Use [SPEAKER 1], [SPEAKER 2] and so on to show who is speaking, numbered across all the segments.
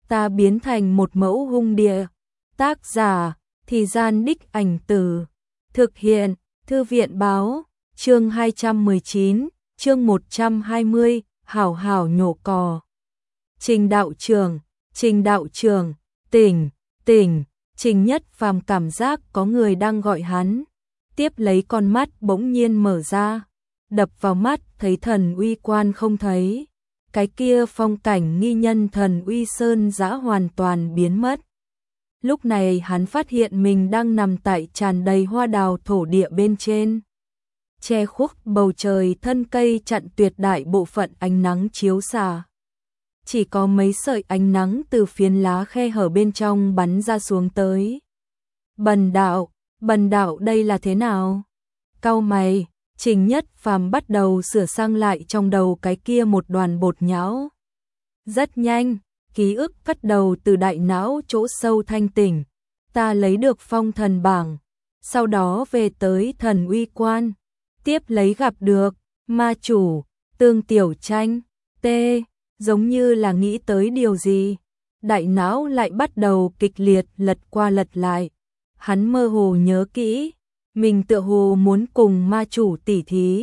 [SPEAKER 1] ta biến thành một mẫu hung địa. Tác giả, Thì Gian Đích Ảnh Từ. Thực hiện, Thư viện Báo. Chương 219, chương 120, hảo hảo nhổ cò. Trình đạo trưởng, tỉnh, Trình Nhất Phàm cảm giác có người đang gọi hắn. Tiếp lấy con mắt bỗng nhiên mở ra, đập vào mắt thấy Thần Uy Quan không thấy. Cái kia phong cảnh nghi nhân Thần Uy Sơn dã hoàn toàn biến mất. Lúc này hắn phát hiện mình đang nằm tại tràn đầy hoa đào thổ địa bên trên. Che khuất bầu trời, thân cây chặn tuyệt đại bộ phận ánh nắng chiếu xạ. Chỉ có mấy sợi ánh nắng từ phiến lá khe hở bên trong bắn ra xuống tới. Bần đạo đây là thế nào? Cau mày, Trình Nhất Phàm bắt đầu sửa sang lại trong đầu cái kia một đoàn bột nhão. Rất nhanh, ký ức bắt đầu từ đại não chỗ sâu thanh tỉnh. Ta lấy được phong thần bảng, sau đó về tới Thần Uy Quan, tiếp lấy gặp được ma chủ Tương Tiểu Tranh. Giống như là nghĩ tới điều gì, đại não lại bắt đầu kịch liệt lật qua lật lại. Hắn mơ hồ nhớ kỹ, mình tựa hồ muốn cùng ma chủ tỉ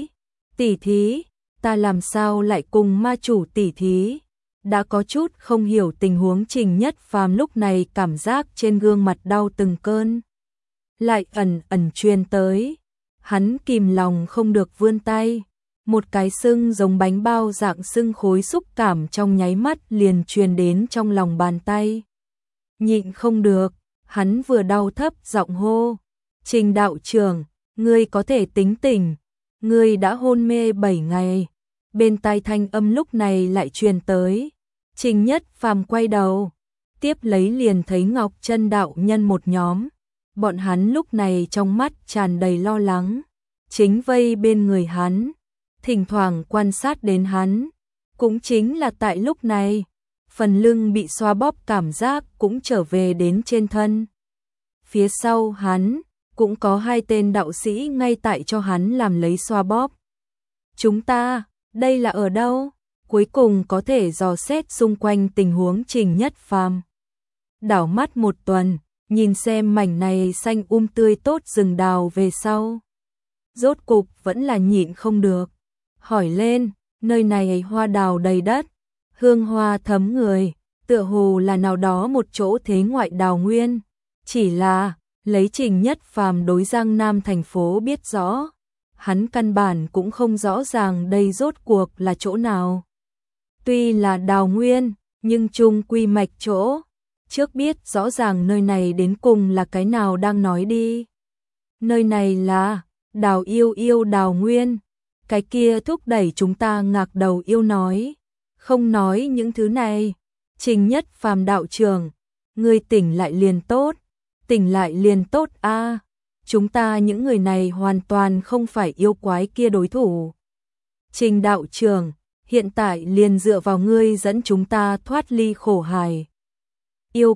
[SPEAKER 1] thí, ta làm sao lại cùng ma chủ tỉ thí? Đã có chút không hiểu tình huống. Trình Nhất Phàm lúc này cảm giác trên gương mặt đau từng cơn lại ẩn truyền tới. Hắn kìm lòng không được vươn tay, một cái sưng giống bánh bao dạng sưng khối xúc cảm trong nháy mắt liền truyền đến trong lòng bàn tay. Nhịn không được, hắn vừa đau thấp giọng hô, Trình đạo trưởng, ngươi có thể tính tỉnh, ngươi đã hôn mê 7 ngày. Bên tai thanh âm lúc này lại truyền tới. Trình Nhất Phàm quay đầu, tiếp lấy liền thấy Ngọc Chân đạo nhân một nhóm. Bọn hắn lúc này trong mắt tràn đầy lo lắng, chính vây bên người hắn, thỉnh thoảng quan sát đến hắn. Cũng chính là tại lúc này, phần lưng bị xoa bóp cảm giác cũng trở về đến trên thân. Phía sau hắn, cũng có 2 tên đạo sĩ ngay tại cho hắn làm lấy xoa bóp. Chúng ta, đây là ở đâu? Cuối cùng có thể dò xét xung quanh tình huống. Trình Nhất Phàm đảo mắt một tuần, nhìn xem mảnh này xanh tươi tốt rừng đào về sau. Rốt cục vẫn là nhịn không được, hỏi lên, nơi này hoa đào đầy đất, hương hoa thấm người, tựa hồ là nào đó một chỗ thế ngoại đào nguyên. Chỉ là, lấy Trình Nhất Phàm đối Giang Nam thành phố biết rõ, hắn căn bản cũng không rõ ràng đây rốt cuộc là chỗ nào. Tuy là đào nguyên, nhưng chung quy mạch chỗ, trước biết rõ ràng nơi này đến cùng là cái nào đang nói đi. Nơi này là đào yêu đào nguyên, cái kia thúc đẩy chúng ta ngạc đầu yêu nói. Không nói những thứ này, Trình Nhất Phàm đạo trưởng, ngươi tỉnh lại liền tốt a. Chúng ta những người này hoàn toàn không phải yêu quái kia đối thủ. Trình đạo trưởng, hiện tại liền dựa vào ngươi dẫn chúng ta thoát ly khổ hải. Yêu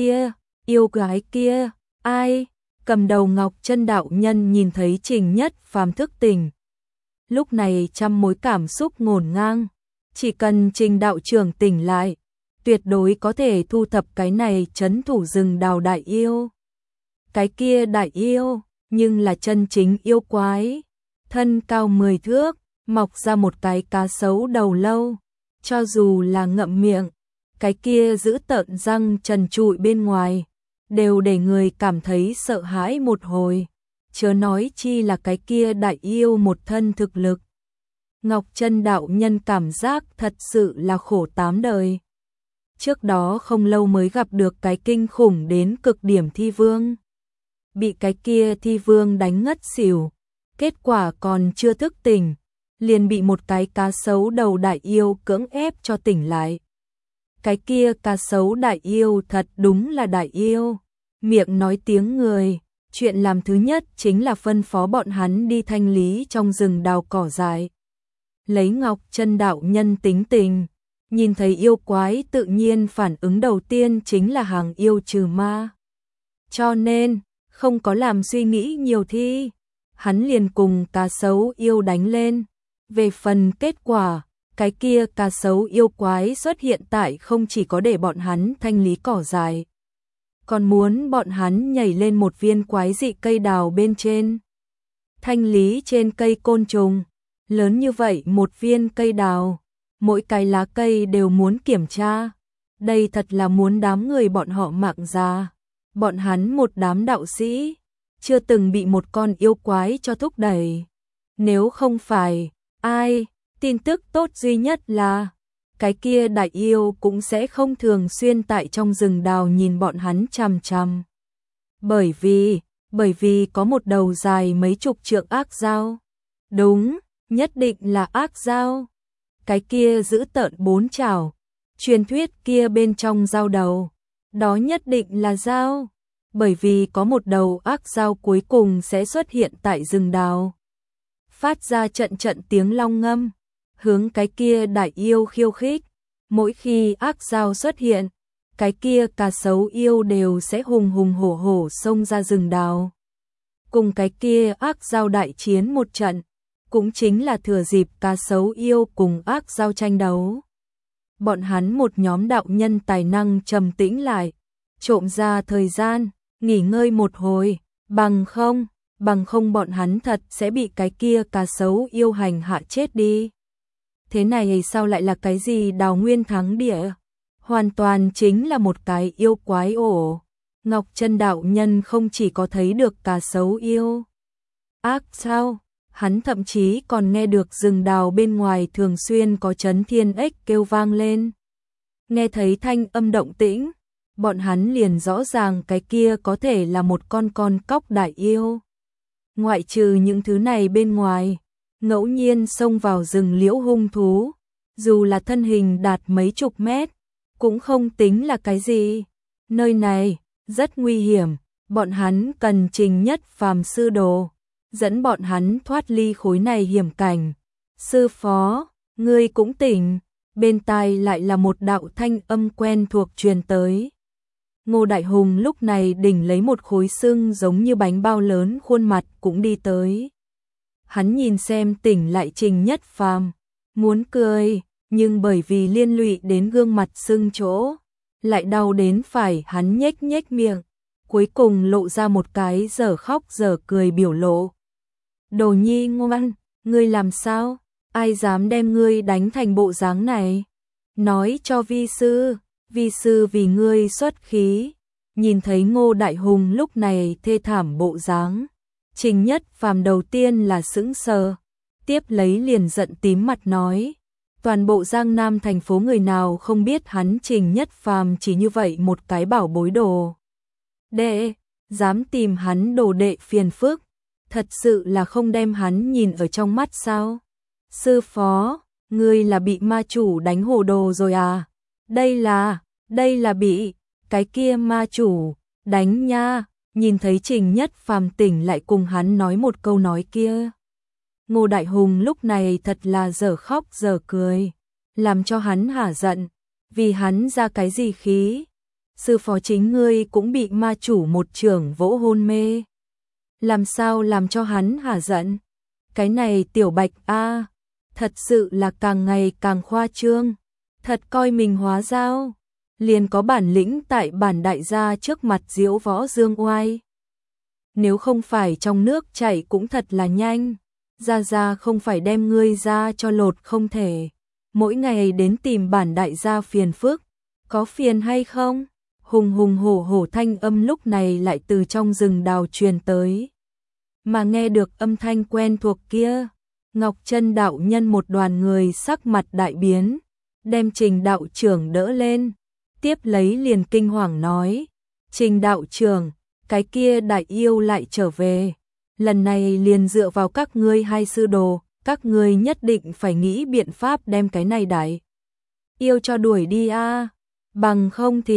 [SPEAKER 1] gái kia, ai? Cầm đầu Ngọc Chân đạo nhân nhìn thấy Trình Nhất Phàm thức tỉnh, lúc này trăm mối cảm xúc ngổn ngang. Chỉ cần Trình đạo trưởng tỉnh lại, tuyệt đối có thể thu thập cái này trấn thủ rừng đào đại yêu. Cái kia đại yêu, nhưng là chân chính yêu quái, thân cao 10 thước, mọc ra một cái cá sấu đầu lâu, cho dù là ngậm miệng, cái kia giữ tợn răng trần trụi bên ngoài, đều để người cảm thấy sợ hãi một hồi, chớ nói chi là cái kia đại yêu một thân thực lực. Ngọc Chân đạo nhân cảm giác thật sự là khổ 8 đời. Trước đó không lâu mới gặp được cái kinh khủng đến cực điểm thi vương. Bị cái kia thi vương đánh ngất xỉu, kết quả còn chưa thức tỉnh, liền bị một cái cá sấu đầu đại yêu cưỡng ép cho tỉnh lại. Cái kia cá sấu đại yêu thật đúng là đại yêu, miệng nói tiếng người, chuyện làm thứ nhất chính là phân phó bọn hắn đi thanh lý trong rừng đào cỏ dại. Lấy Ngọc Chân đạo nhân tính tình, nhìn thấy yêu quái tự nhiên phản ứng đầu tiên chính là hàng yêu trừ ma. Cho nên, không có làm suy nghĩ nhiều thì hắn liền cùng cá sấu yêu đánh lên. Về phần kết quả, cái kia cá sấu yêu quái xuất hiện tại không chỉ có để bọn hắn thanh lý cỏ dại, còn muốn bọn hắn nhảy lên một viên quái dị cây đào bên trên. Thanh lý trên cây côn trùng, lớn như vậy một viên cây đào, mỗi cái lá cây đều muốn kiểm tra. Đây thật là muốn đám người bọn họ mạng già. Bọn hắn một đám đạo sĩ, chưa từng bị một con yêu quái cho thúc đẩy. Nếu không phải, ai, tin tức tốt duy nhất là cái kia đại yêu cũng sẽ không thường xuyên tại trong rừng đào nhìn bọn hắn chằm chằm. Bởi vì có một đầu dài mấy chục trượng ác dao. Đúng, nhất định là ác dao. Cái kia giữ tợn bốn chảo, truyền thuyết kia bên trong dao đầu, đó nhất định là dao. Bởi vì có một đầu ác dao cuối cùng sẽ xuất hiện tại rừng đào, phát ra trận trận tiếng long ngâm, hướng cái kia đại yêu khiêu khích. Mỗi khi ác dao xuất hiện, cái kia cá sấu yêu đều sẽ hùng hùng hổ hổ xông ra rừng đào, cùng cái kia ác dao đại chiến một trận, cũng chính là thừa dịp cá sấu yêu cùng ác dao tranh đấu. Bọn hắn một nhóm đạo nhân tài năng trầm tĩnh lại, trộm ra thời gian, nghỉ ngơi một hồi, bằng không bọn hắn thật sẽ bị cái kia cá sấu yêu hành hạ chết đi. Thế này sao lại là cái gì Đào Nguyên thắng địa? Hoàn toàn chính là một cái yêu quái ổ. Ngọc Chân đạo nhân không chỉ có thấy được cá sấu yêu ác sao, hắn thậm chí còn nghe được rừng đào bên ngoài thường xuyên có chấn thiên ếch kêu vang lên. Nghe thấy thanh âm động tĩnh, bọn hắn liền rõ ràng cái kia có thể là một con cóc đại yêu. Ngoại trừ những thứ này bên ngoài, ngẫu nhiên xông vào rừng liễu hung thú, dù là thân hình đạt mấy chục mét, cũng không tính là cái gì. Nơi này rất nguy hiểm, bọn hắn cần Trình Nhất Phàm sư đồ, dẫn bọn hắn thoát ly khối này hiểm cảnh. Sư phó, ngươi cũng tỉnh. Bên tai lại là một đạo thanh âm quen thuộc truyền tới. Ngô Đại Hùng lúc này đỉnh lấy một khối xương giống như bánh bao lớn khuôn mặt cũng đi tới. Hắn nhìn xem tỉnh lại Trình Nhất Phàm, muốn cười, nhưng bởi vì liên lụy đến gương mặt sưng chỗ, lại đau đến phải hắn nhếch nhếch miệng, cuối cùng lộ ra một cái dở khóc dở cười biểu lộ. Đồ nhi ngoan, ngươi làm sao? Ai dám đem ngươi đánh thành bộ dáng này? Nói cho vi sư vì ngươi xuất khí. Nhìn thấy Ngô Đại Hùng lúc này thê thảm bộ dáng, Trình Nhất Phàm đầu tiên là sững sờ, tiếp lấy liền giận tím mặt nói, toàn bộ Giang Nam thành phố người nào không biết hắn Trình Nhất Phàm chỉ như vậy một cái bảo bối đồ đệ, dám tìm hắn đồ đệ phiền phức, thật sự là không đem hắn nhìn ở trong mắt sao? Sư phó, ngươi là bị ma chủ đánh hồ đồ rồi à? Đây là bị cái kia ma chủ đánh nha. Nhìn thấy Trình Nhất Phàm tỉnh lại cùng hắn nói một câu nói kia, Ngô Đại Hùng lúc này thật là dở khóc dở cười, làm cho hắn hả giận, vì hắn ra cái gì khí? Sư phó chính ngươi cũng bị ma chủ một chưởng vỗ hôn mê, làm sao làm cho hắn hả giận? Cái này tiểu Bạch a, thật sự là càng ngày càng khoa trương, thật coi mình hóa dao, liền có bản lĩnh tại bản đại gia trước mặt diễu võ dương oai. Nếu không phải trong nước chảy cũng thật là nhanh, gia không phải đem ngươi ra cho lột không thể, mỗi ngày đến tìm bản đại gia phiền phức, có phiền hay không? Hùng hùng hổ hổ thanh âm lúc này lại từ trong rừng đào truyền tới. Mà nghe được âm thanh quen thuộc kia, Ngọc Chân đạo nhân một đoàn người sắc mặt đại biến, đem Trình đạo trưởng đỡ lên, tiếp lấy liền kinh hoàng nói, Trình đạo trưởng, cái kia đại yêu lại trở về, lần này liền dựa vào các ngươi hai sư đồ, các ngươi nhất định phải nghĩ biện pháp đem cái này đại yêu cho đuổi đi a, bằng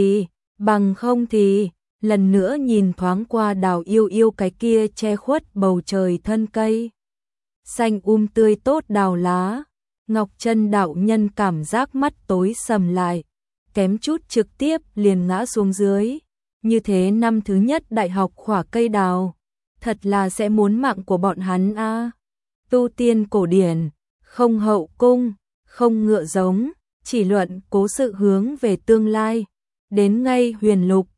[SPEAKER 1] không thì, lần nữa nhìn thoáng qua Đào yêu cái kia che khuất bầu trời thân cây xanh tươi tốt đào lá, Ngọc Chân đạo nhân cảm giác mắt tối sầm lại, kém chút trực tiếp liền ngã xuống dưới. Như thế năm thứ nhất đại học khỏa cây đào, thật là sẽ muốn mạng của bọn hắn a. Tu tiên cổ điển, không hậu cung, không ngựa giống, chỉ luận cố sự hướng về tương lai. Đến ngay huyền lục,